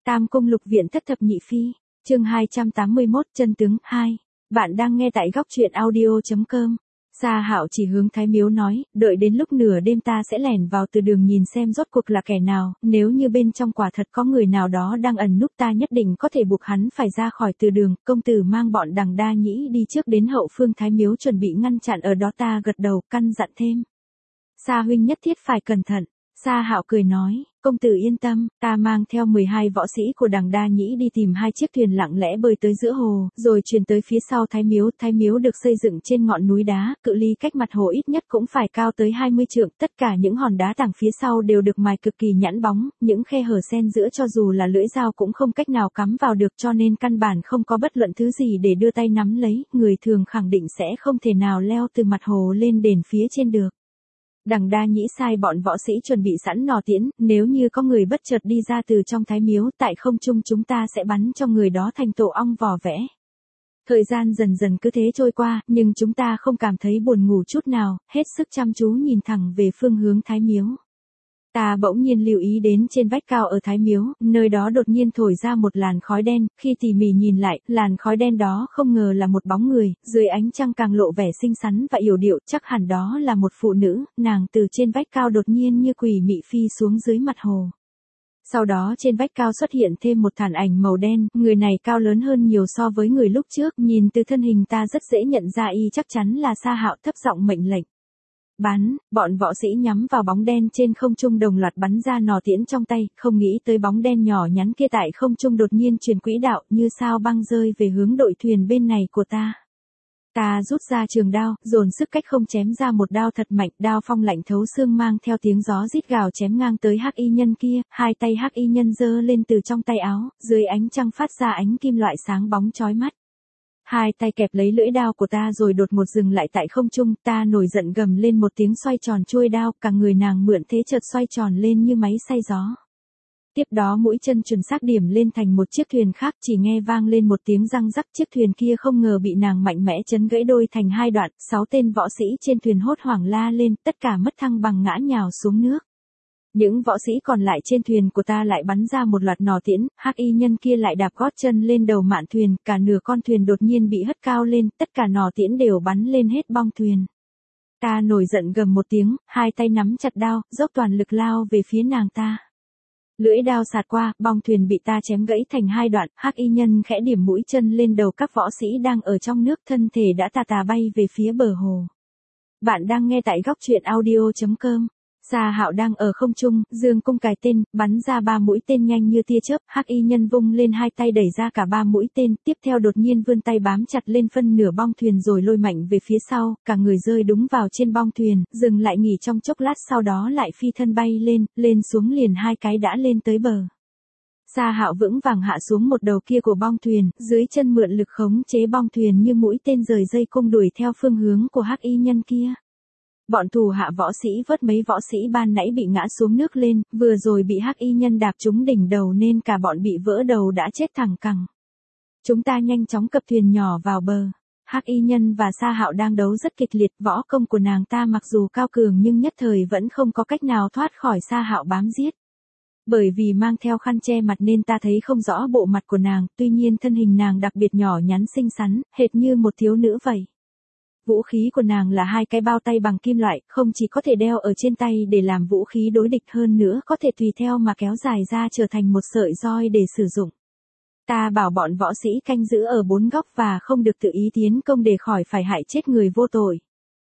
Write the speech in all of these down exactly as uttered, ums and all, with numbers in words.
Tam Cung Lục Viện Thất Thập Nhị Phi, chương hai trăm tám mươi mốt, chân tướng hai. Bạn đang nghe tại góc truyện audio.com. Sa Hạo chỉ hướng Thái Miếu nói, đợi đến lúc nửa đêm ta sẽ lẻn vào từ đường nhìn xem rốt cuộc là kẻ nào, nếu như bên trong quả thật có người nào đó đang ẩn núp ta nhất định có thể buộc hắn phải ra khỏi từ đường. Công tử mang bọn Đằng Đa Nhĩ đi trước đến hậu phương Thái Miếu chuẩn bị ngăn chặn ở đó. Ta gật đầu căn dặn thêm. Sa huynh nhất thiết phải cẩn thận. Sa Hạo cười nói, công tử yên tâm, ta mang theo mười hai võ sĩ của Đằng Đa Nhĩ đi tìm hai chiếc thuyền lặng lẽ bơi tới giữa hồ, rồi chuyển tới phía sau Thái Miếu. Thái Miếu được xây dựng trên ngọn núi đá, cự ly cách mặt hồ ít nhất cũng phải cao tới hai mươi trượng, tất cả những hòn đá tảng phía sau đều được mài cực kỳ nhẵn bóng, những khe hở xen giữa cho dù là lưỡi dao cũng không cách nào cắm vào được, cho nên căn bản không có bất luận thứ gì để đưa tay nắm lấy, người thường khẳng định sẽ không thể nào leo từ mặt hồ lên đền phía trên được. Đằng Đa Nhĩ sai bọn võ sĩ chuẩn bị sẵn nỏ tiễn, nếu như có người bất chợt đi ra từ trong Thái Miếu, tại không trung chúng ta sẽ bắn cho người đó thành tổ ong vò vẽ. Thời gian dần dần cứ thế trôi qua, nhưng chúng ta không cảm thấy buồn ngủ chút nào, hết sức chăm chú nhìn thẳng về phương hướng Thái Miếu. Ta bỗng nhiên lưu ý đến trên vách cao ở Thái Miếu, nơi đó đột nhiên thổi ra một làn khói đen, khi tỉ mỉ nhìn lại, làn khói đen đó không ngờ là một bóng người, dưới ánh trăng càng lộ vẻ xinh xắn và yểu điệu, chắc hẳn đó là một phụ nữ, nàng từ trên vách cao đột nhiên như quỷ mị phi xuống dưới mặt hồ. Sau đó trên vách cao xuất hiện thêm một thản ảnh màu đen, người này cao lớn hơn nhiều so với người lúc trước, nhìn từ thân hình ta rất dễ nhận ra y chắc chắn là Sa Hạo. Thấp giọng mệnh lệnh. Bắn, bọn võ sĩ nhắm vào bóng đen trên không trung đồng loạt bắn ra nỏ tiễn trong tay, không nghĩ tới bóng đen nhỏ nhắn kia tại không trung đột nhiên chuyển quỹ đạo, như sao băng rơi về hướng đội thuyền bên này của ta. Ta rút ra trường đao, dồn sức cách không chém ra một đao thật mạnh, đao phong lạnh thấu xương mang theo tiếng gió rít gào chém ngang tới hắc y nhân kia, hai tay hắc y nhân giơ lên từ trong tay áo, dưới ánh trăng phát ra ánh kim loại sáng bóng chói mắt. Hai tay kẹp lấy lưỡi đao của ta rồi đột ngột dừng lại tại không trung, ta nổi giận gầm lên một tiếng xoay tròn chuôi đao, cả người nàng mượn thế chợt xoay tròn lên như máy xay gió. Tiếp đó mũi chân chuẩn xác điểm lên thành một chiếc thuyền khác, chỉ nghe vang lên một tiếng răng rắc, chiếc thuyền kia không ngờ bị nàng mạnh mẽ chấn gãy đôi thành hai đoạn, sáu tên võ sĩ trên thuyền hốt hoảng la lên, tất cả mất thăng bằng ngã nhào xuống nước. Những võ sĩ còn lại trên thuyền của ta lại bắn ra một loạt nỏ tiễn, hắc y nhân kia lại đạp gót chân lên đầu mạn thuyền, cả nửa con thuyền đột nhiên bị hất cao lên, tất cả nỏ tiễn đều bắn lên hết bong thuyền. Ta nổi giận gầm một tiếng, hai tay nắm chặt đao, dốc toàn lực lao về phía nàng ta. Lưỡi đao sạt qua, bong thuyền bị ta chém gãy thành hai đoạn, hắc y nhân khẽ điểm mũi chân lên đầu các võ sĩ đang ở trong nước, thân thể đã tà tà bay về phía bờ hồ. Bạn đang nghe tại góc truyện audio.com. Sa Hạo đang ở không trung, dương cung cài tên, bắn ra ba mũi tên nhanh như tia chớp, hắc y nhân vung lên hai tay đẩy ra cả ba mũi tên, tiếp theo đột nhiên vươn tay bám chặt lên phân nửa bong thuyền rồi lôi mạnh về phía sau, cả người rơi đúng vào trên bong thuyền, dừng lại nghỉ trong chốc lát sau đó lại phi thân bay lên, lên xuống liền hai cái đã lên tới bờ. Sa Hạo vững vàng hạ xuống một đầu kia của bong thuyền, dưới chân mượn lực khống chế bong thuyền như mũi tên rời dây cung đuổi theo phương hướng của hắc y nhân kia. Bọn thủ hạ võ sĩ vớt mấy võ sĩ ban nãy bị ngã xuống nước lên, vừa rồi bị hắc y nhân đạp trúng đỉnh đầu nên cả bọn bị vỡ đầu đã chết thẳng cẳng. Chúng ta nhanh chóng cập thuyền nhỏ vào bờ. Hắc y nhân và Sa Hạo đang đấu rất kịch liệt, võ công của nàng ta mặc dù cao cường nhưng nhất thời vẫn không có cách nào thoát khỏi Sa Hạo bám giết. Bởi vì mang theo khăn che mặt nên ta thấy không rõ bộ mặt của nàng, tuy nhiên thân hình nàng đặc biệt nhỏ nhắn xinh xắn, hệt như một thiếu nữ vậy. Vũ khí của nàng là hai cái bao tay bằng kim loại, không chỉ có thể đeo ở trên tay để làm vũ khí đối địch, hơn nữa có thể tùy theo mà kéo dài ra trở thành một sợi roi để sử dụng. Ta bảo bọn võ sĩ canh giữ ở bốn góc và không được tự ý tiến công để khỏi phải hại chết người vô tội.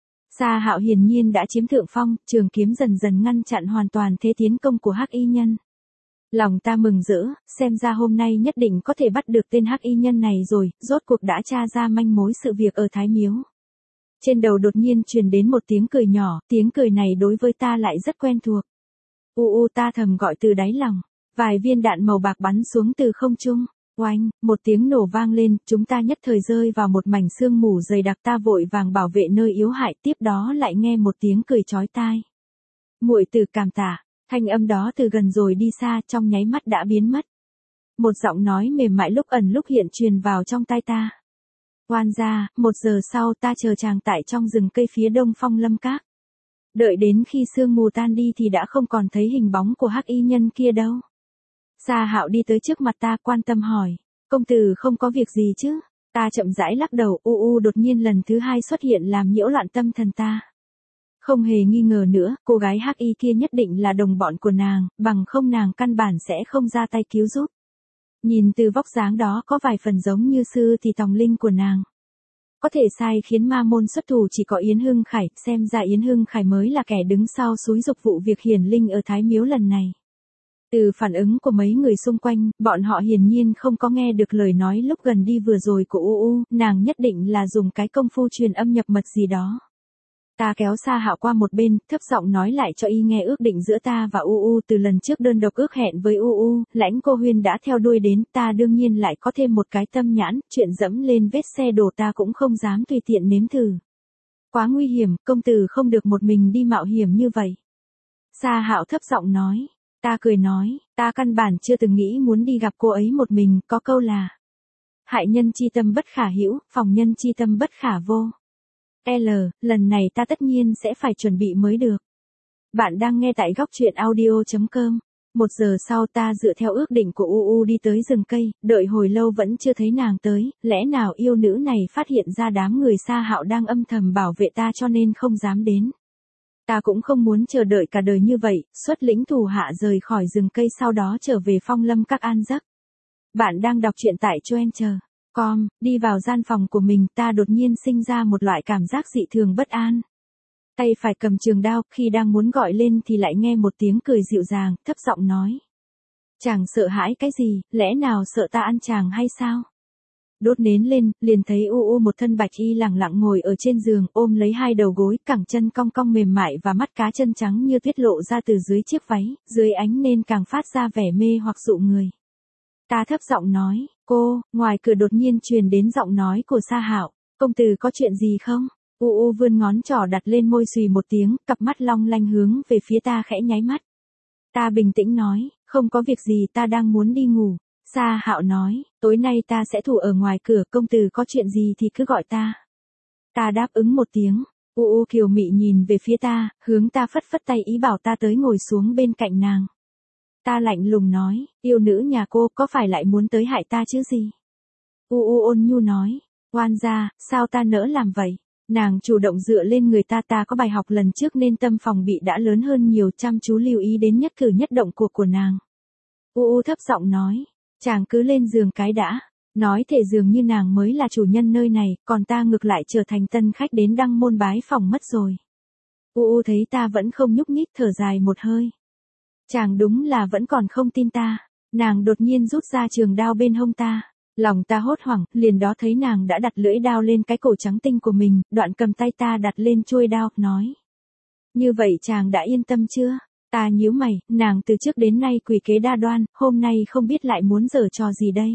Sa Hạo hiển nhiên đã chiếm thượng phong, trường kiếm dần dần ngăn chặn hoàn toàn thế tiến công của hắc y nhân. Lòng ta mừng rỡ, xem ra hôm nay nhất định có thể bắt được tên hắc y nhân này rồi, rốt cuộc đã tra ra manh mối sự việc ở Thái Miếu. Trên đầu đột nhiên truyền đến một tiếng cười nhỏ, tiếng cười này đối với ta lại rất quen thuộc. U u ta thầm gọi từ đáy lòng, vài viên đạn màu bạc bắn xuống từ không trung, oanh, một tiếng nổ vang lên, chúng ta nhất thời rơi vào một mảnh sương mù dày đặc, ta vội vàng bảo vệ nơi yếu hại, tiếp đó lại nghe một tiếng cười chói tai. Muội tử cảm tạ, thanh âm đó từ gần rồi đi xa, trong nháy mắt đã biến mất. Một giọng nói mềm mại lúc ẩn lúc hiện truyền vào trong tai ta. Oan gia, một giờ sau ta chờ chàng tại trong rừng cây phía đông Phong Lâm Các. Đợi đến khi sương mù tan đi thì đã không còn thấy hình bóng của hắc y nhân kia đâu. Sa Hạo đi tới trước mặt ta quan tâm hỏi, công tử không có việc gì chứ? Ta chậm rãi lắc đầu, u u đột nhiên lần thứ hai xuất hiện làm nhiễu loạn tâm thần ta. Không hề nghi ngờ nữa, cô gái hắc y kia nhất định là đồng bọn của nàng, bằng không nàng căn bản sẽ không ra tay cứu giúp. Nhìn từ vóc dáng đó có vài phần giống như sư thì tòng linh của nàng. Có thể sai khiến ma môn xuất thủ chỉ có Yến Hưng Khải, xem ra Yến Hưng Khải mới là kẻ đứng sau xúi dục vụ việc hiển linh ở Thái Miếu lần này. Từ phản ứng của mấy người xung quanh, bọn họ hiển nhiên không có nghe được lời nói lúc gần đi vừa rồi của U U, nàng nhất định là dùng cái công phu truyền âm nhập mật gì đó. Ta kéo Sa Hạo qua một bên, thấp giọng nói lại cho y nghe ước định giữa ta và U U từ lần trước đơn độc ước hẹn với U U, Lãnh Cô Huyên đã theo đuôi đến, ta đương nhiên lại có thêm một cái tâm nhãn, chuyện dẫm lên vết xe đổ ta cũng không dám tùy tiện nếm thử. Quá nguy hiểm, công tử không được một mình đi mạo hiểm như vậy. Sa Hạo thấp giọng nói, ta cười nói, ta căn bản chưa từng nghĩ muốn đi gặp cô ấy một mình, có câu là hại nhân chi tâm bất khả hữu, phòng nhân chi tâm bất khả vô. L, lần này ta tất nhiên sẽ phải chuẩn bị mới được. Bạn đang nghe tại góc truyện audio chấm com. Một giờ sau ta dựa theo ước định của U U đi tới rừng cây, đợi hồi lâu vẫn chưa thấy nàng tới, lẽ nào yêu nữ này phát hiện ra đám người Sa Hạo đang âm thầm bảo vệ ta cho nên không dám đến. Ta cũng không muốn chờ đợi cả đời như vậy, xuất lĩnh thủ hạ rời khỏi rừng cây sau đó trở về Phong Lâm Các an giấc. Bạn đang đọc truyện tại Choencher. Com, đi vào gian phòng của mình ta đột nhiên sinh ra một loại cảm giác dị thường bất an. Tay phải cầm trường đao, khi đang muốn gọi lên thì lại nghe một tiếng cười dịu dàng, thấp giọng nói. Chàng sợ hãi cái gì, lẽ nào sợ ta ăn chàng hay sao? Đốt nến lên, liền thấy U U một thân bạch y lẳng lặng ngồi ở trên giường, ôm lấy hai đầu gối, cẳng chân cong cong mềm mại và mắt cá chân trắng như tuyết lộ ra từ dưới chiếc váy, dưới ánh nên càng phát ra vẻ mê hoặc dụ người. Ta thấp giọng nói, cô, ngoài cửa đột nhiên truyền đến giọng nói của Sa Hạo, công tử có chuyện gì không? U U vươn ngón trỏ đặt lên môi xùy một tiếng, cặp mắt long lanh hướng về phía ta khẽ nháy mắt. Ta bình tĩnh nói, không có việc gì, ta đang muốn đi ngủ. Sa Hạo nói, tối nay ta sẽ thủ ở ngoài cửa, công tử có chuyện gì thì cứ gọi ta. Ta đáp ứng một tiếng, U U kiều mị nhìn về phía ta, hướng ta phất phất tay ý bảo ta tới ngồi xuống bên cạnh nàng. Ta lạnh lùng nói, yêu nữ nhà cô có phải lại muốn tới hại ta chứ gì? U U ôn nhu nói, oan gia, sao ta nỡ làm vậy? Nàng chủ động dựa lên người ta, ta có bài học lần trước nên tâm phòng bị đã lớn hơn nhiều, chăm chú lưu ý đến nhất cử nhất động cuộc của nàng. U U thấp giọng nói, chàng cứ lên giường cái đã, nói thể dường như nàng mới là chủ nhân nơi này, còn ta ngược lại trở thành tân khách đến đăng môn bái phòng mất rồi. U U thấy ta vẫn không nhúc nhích thở dài một hơi. Chàng đúng là vẫn còn không tin ta, nàng đột nhiên rút ra trường đao bên hông ta. Lòng ta hốt hoảng, liền đó thấy nàng đã đặt lưỡi đao lên cái cổ trắng tinh của mình, đoạn cầm tay ta đặt lên chuôi đao, nói. Như vậy chàng đã yên tâm chưa? Ta nhíu mày, nàng từ trước đến nay quỷ kế đa đoan, hôm nay không biết lại muốn giở trò gì đây.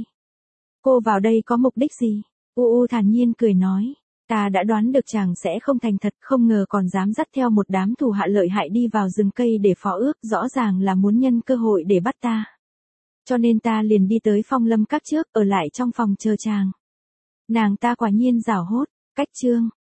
Cô vào đây có mục đích gì? U U thản nhiên cười nói. Ta đã đoán được chàng sẽ không thành thật, không ngờ còn dám dắt theo một đám thủ hạ lợi hại đi vào rừng cây để phó ước, rõ ràng là muốn nhân cơ hội để bắt ta. Cho nên ta liền đi tới Phong Lâm Các trước, ở lại trong phòng chờ chàng. Nàng ta quả nhiên giảo hốt, cách chương.